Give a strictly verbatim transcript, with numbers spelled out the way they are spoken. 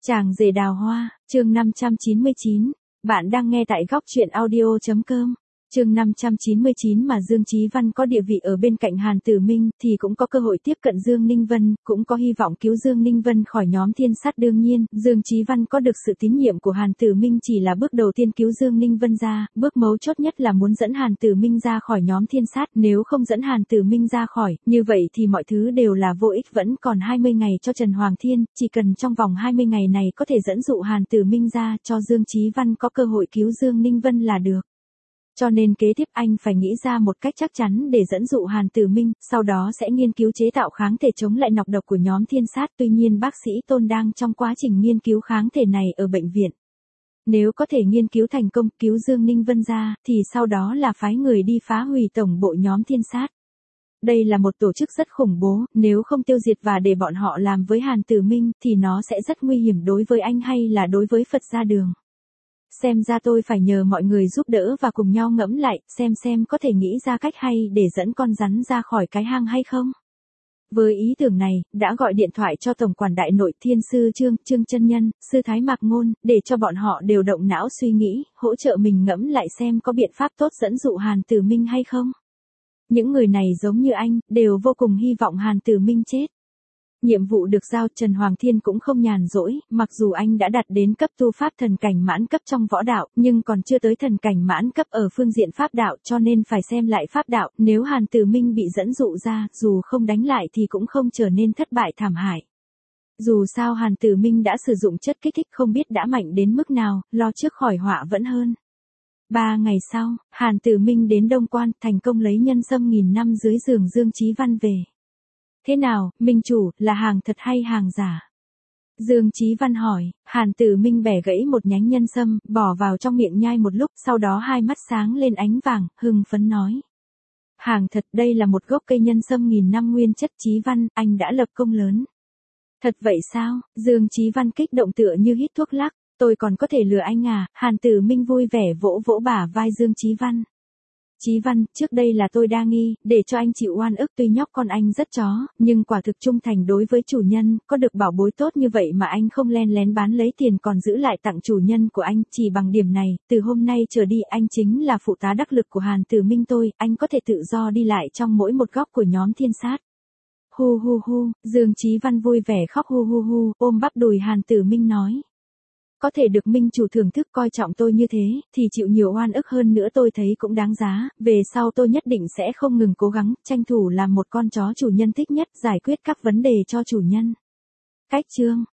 Chàng rể đào hoa, chương năm trăm chín mươi chín. Bạn đang nghe tại góc truyện audio chấm com. Chương năm trăm chín mươi chín mà Dương Chí Văn có địa vị ở bên cạnh Hàn Tử Minh thì cũng có cơ hội tiếp cận Dương Ninh Vân, cũng có hy vọng cứu Dương Ninh Vân khỏi nhóm thiên sát. Đương nhiên, Dương Chí Văn có được sự tín nhiệm của Hàn Tử Minh chỉ là bước đầu tiên cứu Dương Ninh Vân ra, bước mấu chốt nhất là muốn dẫn Hàn Tử Minh ra khỏi nhóm thiên sát. Nếu không dẫn Hàn Tử Minh ra khỏi, như vậy thì mọi thứ đều là vô ích. Vẫn còn hai mươi ngày cho Trần Hoàng Thiên, chỉ cần trong vòng hai mươi ngày này có thể dẫn dụ Hàn Tử Minh ra cho Dương Chí Văn có cơ hội cứu Dương Ninh Vân là được. Cho nên kế tiếp anh phải nghĩ ra một cách chắc chắn để dẫn dụ Hàn Tử Minh, sau đó sẽ nghiên cứu chế tạo kháng thể chống lại nọc độc của nhóm thiên sát. Tuy nhiên bác sĩ Tôn đang trong quá trình nghiên cứu kháng thể này ở bệnh viện. Nếu có thể nghiên cứu thành công cứu Dương Ninh Vân ra, thì sau đó là phái người đi phá hủy tổng bộ nhóm thiên sát. Đây là một tổ chức rất khủng bố, nếu không tiêu diệt và để bọn họ làm với Hàn Tử Minh, thì nó sẽ rất nguy hiểm đối với anh hay là đối với Phật gia đường. Xem ra tôi phải nhờ mọi người giúp đỡ và cùng nhau ngẫm lại, xem xem có thể nghĩ ra cách hay để dẫn con rắn ra khỏi cái hang hay không. Với ý tưởng này, đã gọi điện thoại cho Tổng quản Đại Nội Thiên Sư Trương, Trương Chân Nhân, Sư Thái Mạc Ngôn, để cho bọn họ đều động não suy nghĩ, hỗ trợ mình ngẫm lại xem có biện pháp tốt dẫn dụ Hàn Tử Minh hay không. Những người này giống như anh, đều vô cùng hy vọng Hàn Tử Minh chết. Nhiệm vụ được giao Trần Hoàng Thiên cũng không nhàn rỗi, mặc dù anh đã đạt đến cấp tu pháp thần cảnh mãn cấp trong võ đạo, nhưng còn chưa tới thần cảnh mãn cấp ở phương diện pháp đạo, cho nên phải xem lại pháp đạo. Nếu Hàn Tử Minh bị dẫn dụ ra, dù không đánh lại thì cũng không trở nên thất bại thảm hại. Dù sao Hàn Tử Minh đã sử dụng chất kích thích không biết đã mạnh đến mức nào, lo trước khỏi họa vẫn hơn. Ba ngày sau, Hàn Tử Minh đến Đông Quan, thành công lấy nhân sâm nghìn năm dưới giường Dương Chí Văn về. Thế nào, Minh chủ, là hàng thật hay hàng giả? Dương Chí Văn hỏi. Hàn Tử Minh bẻ gãy một nhánh nhân sâm, bỏ vào trong miệng nhai một lúc, sau đó hai mắt sáng lên ánh vàng, hưng phấn nói. Hàng thật, đây là một gốc cây nhân sâm nghìn năm nguyên chất. Chí Văn, anh đã lập công lớn. Thật vậy sao? Dương Chí Văn kích động tựa như hít thuốc lắc. Tôi còn có thể lừa anh à? Hàn Tử Minh vui vẻ vỗ vỗ bả vai Dương Chí Văn. Chí Văn, trước đây là tôi đa nghi, để cho anh chịu oan ức. Tuy nhóc con anh rất chó, nhưng quả thực trung thành đối với chủ nhân, có được bảo bối tốt như vậy mà anh không len lén bán lấy tiền còn giữ lại tặng chủ nhân của anh. Chỉ bằng điểm này, từ hôm nay trở đi anh chính là phụ tá đắc lực của Hàn Tử Minh tôi, anh có thể tự do đi lại trong mỗi một góc của nhóm thiên sát. Hu hu hu, Dương Chí Văn vui vẻ khóc hu hu hu, ôm bắp đùi Hàn Tử Minh nói. Có thể được Minh chủ thưởng thức coi trọng tôi như thế, thì chịu nhiều oan ức hơn nữa tôi thấy cũng đáng giá. Về sau tôi nhất định sẽ không ngừng cố gắng, tranh thủ làm một con chó chủ nhân thích nhất, giải quyết các vấn đề cho chủ nhân. Cách chương.